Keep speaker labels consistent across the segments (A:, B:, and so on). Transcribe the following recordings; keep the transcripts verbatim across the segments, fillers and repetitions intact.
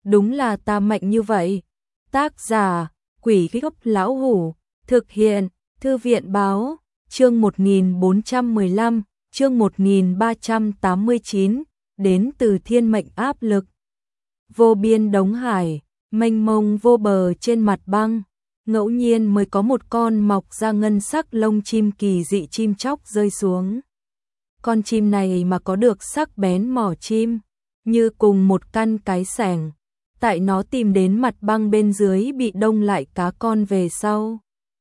A: đúng là ta mạnh như vậy. Tác giả, Quỷ Gốc Lão Hủ, thực hiện, Thư viện Báo, chương một nghìn bốn trăm mười lăm, chương một nghìn ba trăm tám mươi chín, đến từ thiên mệnh áp lực. Vô biên đống hải, mênh mông vô bờ trên mặt băng, ngẫu nhiên mới có một con mọc ra ngân sắc lông chim kỳ dị chim chóc rơi xuống. Con chim này mà có được sắc bén mỏ chim, như cùng một căn cái xẻng, tại nó tìm đến mặt băng bên dưới bị đông lại cá con về sau.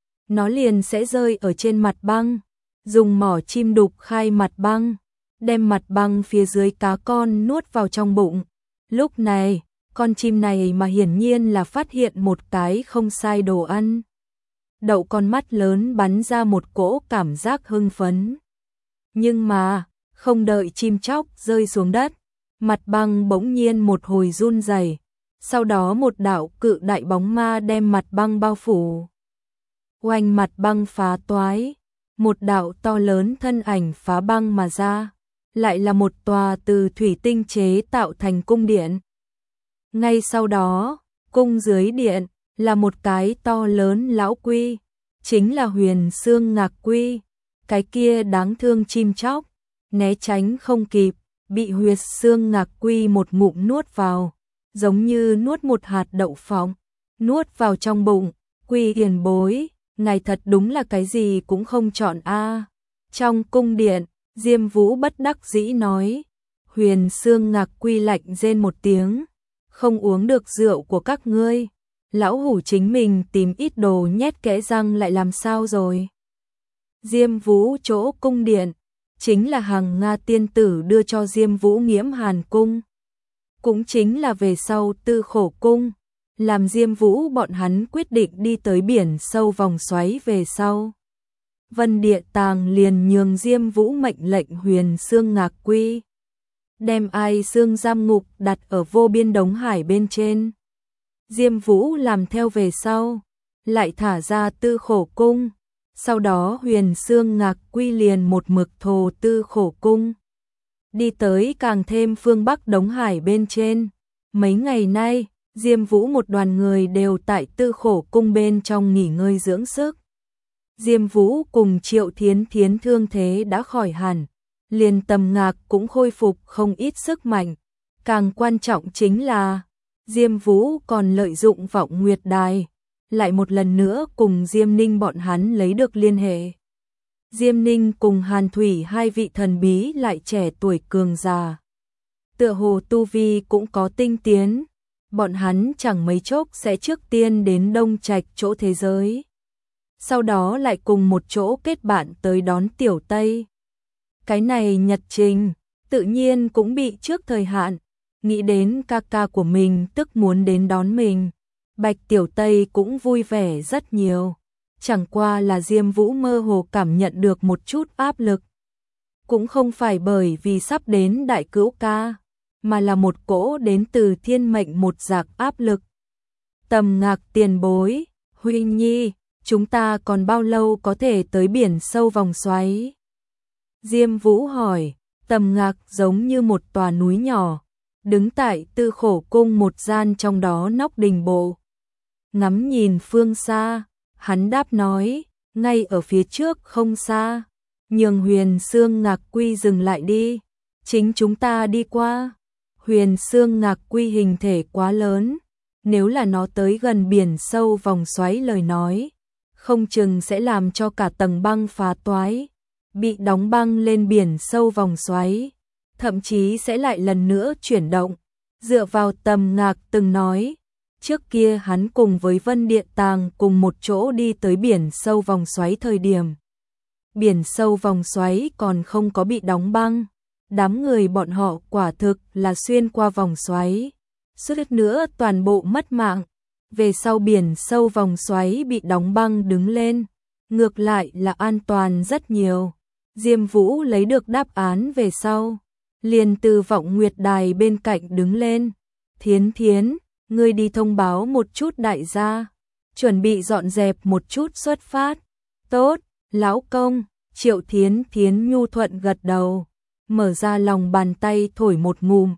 A: Nó liền sẽ rơi ở trên mặt băng, dùng mỏ chim đục khai mặt băng, đem mặt băng phía dưới cá con nuốt vào trong bụng. Lúc này, con chim này mà hiển nhiên là phát hiện một cái không sai đồ ăn. Đậu con mắt lớn bắn ra một cỗ cảm giác hưng phấn. Nhưng mà, không đợi chim chóc rơi xuống đất, mặt băng bỗng nhiên một hồi run rẩy, sau đó một đạo cự đại bóng ma đem mặt băng bao phủ. Oanh, mặt băng phá toái, một đạo to lớn thân ảnh phá băng mà ra, lại là một tòa từ thủy tinh chế tạo thành cung điện. Ngay sau đó, cung dưới điện là một cái to lớn lão quy, chính là Huyền Xương Ngạc Quy, cái kia đáng thương chim chóc, né tránh không kịp, bị Huyệt Xương Ngạc Quy một ngụm nuốt vào, giống như nuốt một hạt đậu phộng, nuốt vào trong bụng. Quy hiền bối, ngài thật đúng là cái gì cũng không chọn a. Trong cung điện, Diêm Vũ bất đắc dĩ nói. Huyền Xương Ngạc Quy lạnh rên một tiếng, không uống được rượu của các ngươi, lão hủ chính mình tìm ít đồ nhét kẽ răng lại làm sao rồi. Diêm Vũ chỗ cung điện, chính là Hằng Nga tiên tử đưa cho Diêm Vũ Nghiễm Hàn cung, cũng chính là về sau Tư Khổ cung, làm Diêm Vũ bọn hắn quyết định đi tới biển sâu vòng xoáy về sau. Vân Địa Tàng liền nhường Diêm Vũ mệnh lệnh Huyền Xương Ngạc Quy đem Ai Xương giam ngục đặt ở vô biên đống hải bên trên. Diêm Vũ làm theo về sau, lại thả ra Tư Khổ cung, sau đó Huyền Xương Ngạc Quy liền một mực thồ Tư Khổ cung, đi tới càng thêm phương Bắc đống hải bên trên. Mấy ngày nay, Diêm Vũ một đoàn người đều tại Tư Khổ cung bên trong nghỉ ngơi dưỡng sức. Diêm Vũ cùng Triệu Thiến Thiến thương thế đã khỏi hẳn, liền Tầm Ngạc cũng khôi phục không ít sức mạnh. Càng quan trọng chính là, Diêm Vũ còn lợi dụng Vọng Nguyệt Đài, lại một lần nữa cùng Diêm Ninh bọn hắn lấy được liên hệ. Diêm Ninh cùng Hàn Thủy hai vị thần bí lại trẻ tuổi cường già, tựa hồ tu vi cũng có tinh tiến, bọn hắn chẳng mấy chốc sẽ trước tiên đến Đông Trạch chỗ thế giới, sau đó lại cùng một chỗ kết bạn tới đón Tiểu Tây. Cái này nhật trình, tự nhiên cũng bị trước thời hạn, nghĩ đến ca ca của mình tức muốn đến đón mình. Bạch Tiểu Tây cũng vui vẻ rất nhiều, chẳng qua là Diêm Vũ mơ hồ cảm nhận được một chút áp lực. Cũng không phải bởi vì sắp đến đại cữu ca, mà là một cỗ đến từ thiên mệnh một dạng áp lực. Tầm Ngạc tiền bối, Huy Nhi, chúng ta còn bao lâu có thể tới biển sâu vòng xoáy? Diêm Vũ hỏi. Tầm Ngạc giống như một tòa núi nhỏ, đứng tại Tư Khổ cung một gian trong đó nóc đình bộ. Ngắm nhìn phương xa, hắn đáp nói, ngay ở phía trước không xa, nhường Huyền Xương Ngạc Quy dừng lại đi, chính chúng ta đi qua. Huyền Xương Ngạc Quy hình thể quá lớn, nếu là nó tới gần biển sâu vòng xoáy lời nói, không chừng sẽ làm cho cả tầng băng phá toái, bị đóng băng lên biển sâu vòng xoáy, thậm chí sẽ lại lần nữa chuyển động. Dựa vào Tầm Ngạc từng nói, trước kia hắn cùng với Vân Địa Tàng cùng một chỗ đi tới biển sâu vòng xoáy thời điểm, biển sâu vòng xoáy còn không có bị đóng băng, đám người bọn họ quả thực là xuyên qua vòng xoáy, suýt nữa toàn bộ mất mạng. Về sau biển sâu vòng xoáy bị đóng băng đứng lên, ngược lại là an toàn rất nhiều. Diêm Vũ lấy được đáp án về sau, liền từ Vọng Nguyệt Đài bên cạnh đứng lên. Thiến Thiến, ngươi đi thông báo một chút đại gia, chuẩn bị dọn dẹp một chút xuất phát. Tốt, lão công. Triệu Thiến Thiến nhu thuận gật đầu, mở ra lòng bàn tay thổi một ngụm,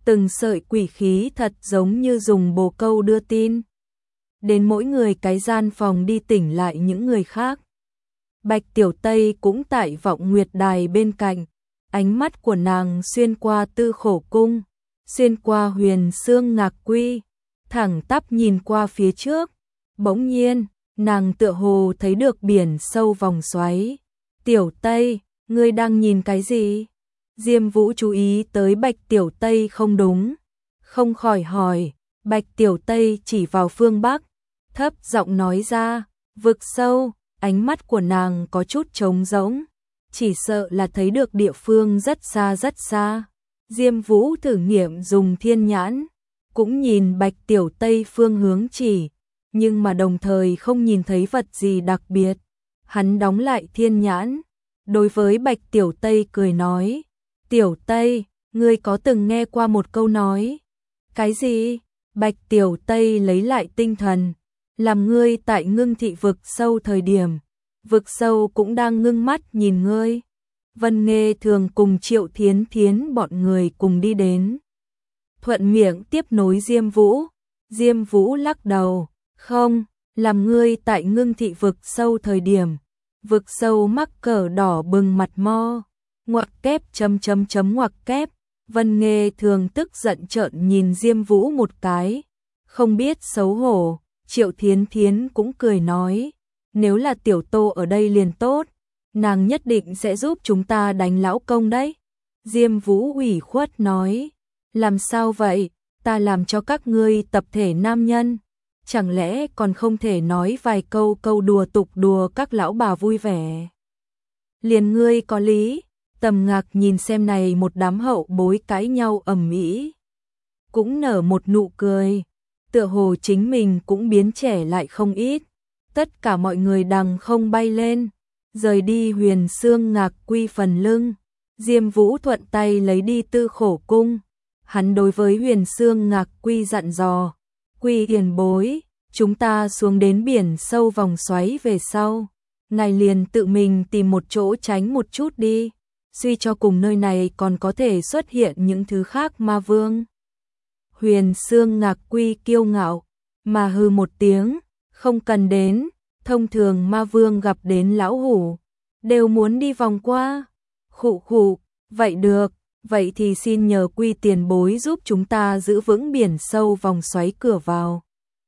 A: Từng sợi quỷ khí thật giống như dùng bồ câu đưa tin đến mỗi người cái gian phòng đi tỉnh lại những người khác. Bạch Tiểu Tây cũng tại Vọng Nguyệt Đài bên cạnh, ánh mắt của nàng xuyên qua Tư Khổ Cung, xuyên qua Huyền Xương Ngạc Quy, thẳng tắp nhìn qua phía trước. Bỗng nhiên, nàng tựa hồ thấy được biển sâu vòng xoáy. Tiểu Tây, ngươi đang nhìn cái gì? Diêm Vũ chú ý tới Bạch Tiểu Tây không đúng, không khỏi hỏi. Bạch Tiểu Tây chỉ vào phương Bắc, thấp giọng nói ra, vực sâu. Ánh mắt của nàng có chút trống rỗng, chỉ sợ là thấy được địa phương rất xa rất xa. Diêm Vũ thử nghiệm dùng thiên nhãn, cũng nhìn Bạch Tiểu Tây phương hướng chỉ, nhưng mà đồng thời không nhìn thấy vật gì đặc biệt. Hắn đóng lại thiên nhãn, đối với Bạch Tiểu Tây cười nói, Tiểu Tây, ngươi có từng nghe qua một câu nói? Cái gì? Bạch Tiểu Tây lấy lại tinh thần, làm ngươi tại Ngưng Thị vực sâu thời điểm, vực sâu cũng đang ngưng mắt nhìn ngươi. Vân Nghê thường cùng Triệu Thiến Thiến bọn người cùng đi đến. Thuận miệng tiếp nối Diêm Vũ. Diêm Vũ lắc đầu, không, làm ngươi tại Ngưng Thị vực sâu thời điểm, vực sâu mắc cờ đỏ bừng mặt mo, ngoặc kép chấm chấm chấm ngoặc kép. Vân Nghê thường tức giận trợn nhìn Diêm Vũ một cái, không biết xấu hổ. Triệu Thiến Thiến cũng cười nói, nếu là Tiểu Tô ở đây liền tốt, nàng nhất định sẽ giúp chúng ta đánh lão công đấy. Diêm Vũ ủy khuất nói, làm sao vậy, ta làm cho các ngươi tập thể nam nhân, chẳng lẽ còn không thể nói vài câu câu đùa tục đùa các lão bà vui vẻ. Liền ngươi có lý. Tầm Ngạc nhìn xem này một đám hậu bối cãi nhau ầm ĩ, cũng nở một nụ cười, tựa hồ chính mình cũng biến trẻ lại không ít. Tất cả mọi người đằng không bay lên, rời đi Huyền Xương Ngạc Quy phần lưng. Diêm Vũ thuận tay lấy đi Tư Khổ Cung, hắn đối với Huyền Xương Ngạc Quy dặn dò, Quy hiền bối, chúng ta xuống đến biển sâu vòng xoáy về sau, ngài liền tự mình tìm một chỗ tránh một chút đi, suy cho cùng nơi này còn có thể xuất hiện những thứ khác ma vương. Huyền Xương Ngạc Quy kiêu ngạo, mà hừ một tiếng, không cần đến, thông thường ma vương gặp đến lão hủ, đều muốn đi vòng qua. Khụ khụ, vậy được, vậy thì xin nhờ Quy tiền bối giúp chúng ta giữ vững biển sâu vòng xoáy cửa vào.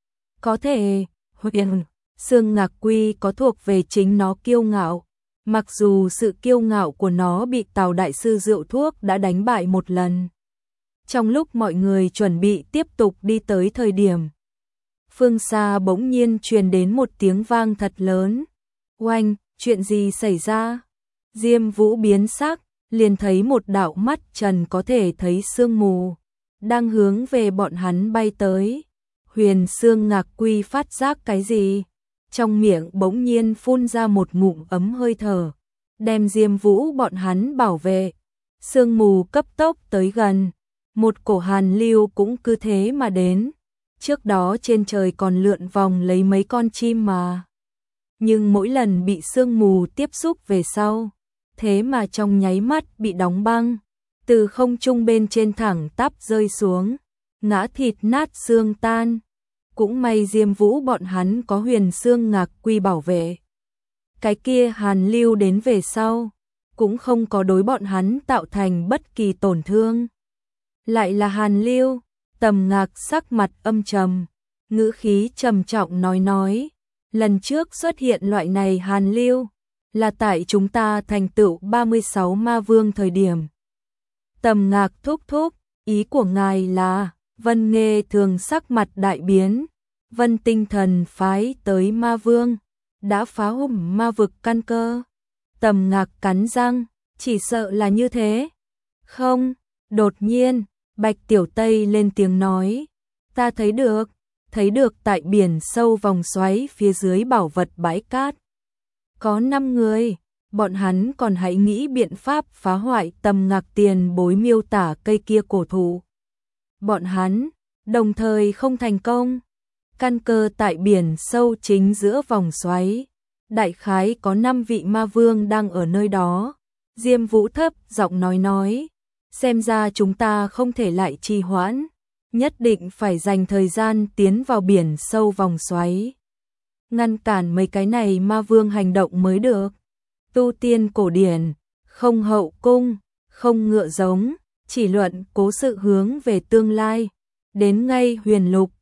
A: Có thể, Huyền Xương Ngạc Quy có thuộc về chính nó kiêu ngạo, mặc dù sự kiêu ngạo của nó bị Tào Đại Sư rượu thuốc đã đánh bại một lần. Trong lúc mọi người chuẩn bị tiếp tục đi tới thời điểm, phương xa bỗng nhiên truyền đến một tiếng vang thật lớn. Oanh, chuyện gì xảy ra? Diêm Vũ biến sắc, liền thấy một đạo mắt trần có thể thấy sương mù, đang hướng về bọn hắn bay tới. Huyền Xương Ngạc Quy phát giác cái gì? Trong miệng bỗng nhiên phun ra một ngụm ấm hơi thở, đem Diêm Vũ bọn hắn bảo vệ. Sương mù cấp tốc tới gần, một cổ hàn lưu cũng cứ thế mà đến. Trước đó trên trời còn lượn vòng lấy mấy con chim mà, nhưng mỗi lần bị sương mù tiếp xúc về sau, thế mà trong nháy mắt bị đóng băng, từ không trung bên trên thẳng tắp rơi xuống, ngã thịt nát xương tan. Cũng may Diêm Vũ bọn hắn có Huyền Xương Ngạc Quy bảo vệ, cái kia hàn lưu đến về sau, cũng không có đối bọn hắn tạo thành bất kỳ tổn thương. Lại là hàn lưu. Tầm Ngạc sắc mặt âm trầm, ngữ khí trầm trọng nói nói, lần trước xuất hiện loại này hàn lưu, là tại chúng ta thành tựu ba mươi sáu ma vương thời điểm. Tầm Ngạc thúc thúc, ý của ngài là? Vân Nghê thường sắc mặt đại biến, Vân Tinh Thần phái tới ma vương, đã phá hủy ma vực căn cơ. Tầm Ngạc cắn răng, chỉ sợ là như thế. Không, đột nhiên, Bạch Tiểu Tây lên tiếng nói, ta thấy được, thấy được tại biển sâu vòng xoáy phía dưới bảo vật bãi cát. Có năm người, bọn hắn còn hãy nghĩ biện pháp phá hoại Tầm Ngạc tiền bối miêu tả cây kia cổ thụ. Bọn hắn, đồng thời không thành công. Căn cơ tại biển sâu chính giữa vòng xoáy, đại khái có năm vị ma vương đang ở nơi đó. Diêm Vũ thấp giọng nói nói, Xem ra chúng ta không thể lại trì hoãn, nhất định phải dành thời gian tiến vào biển sâu vòng xoáy. Ngăn cản mấy cái này ma vương hành động mới được. Tu tiên cổ điển, không hậu cung, không ngựa giống, chỉ luận cố sự hướng về tương lai. Đến ngay huyền lục,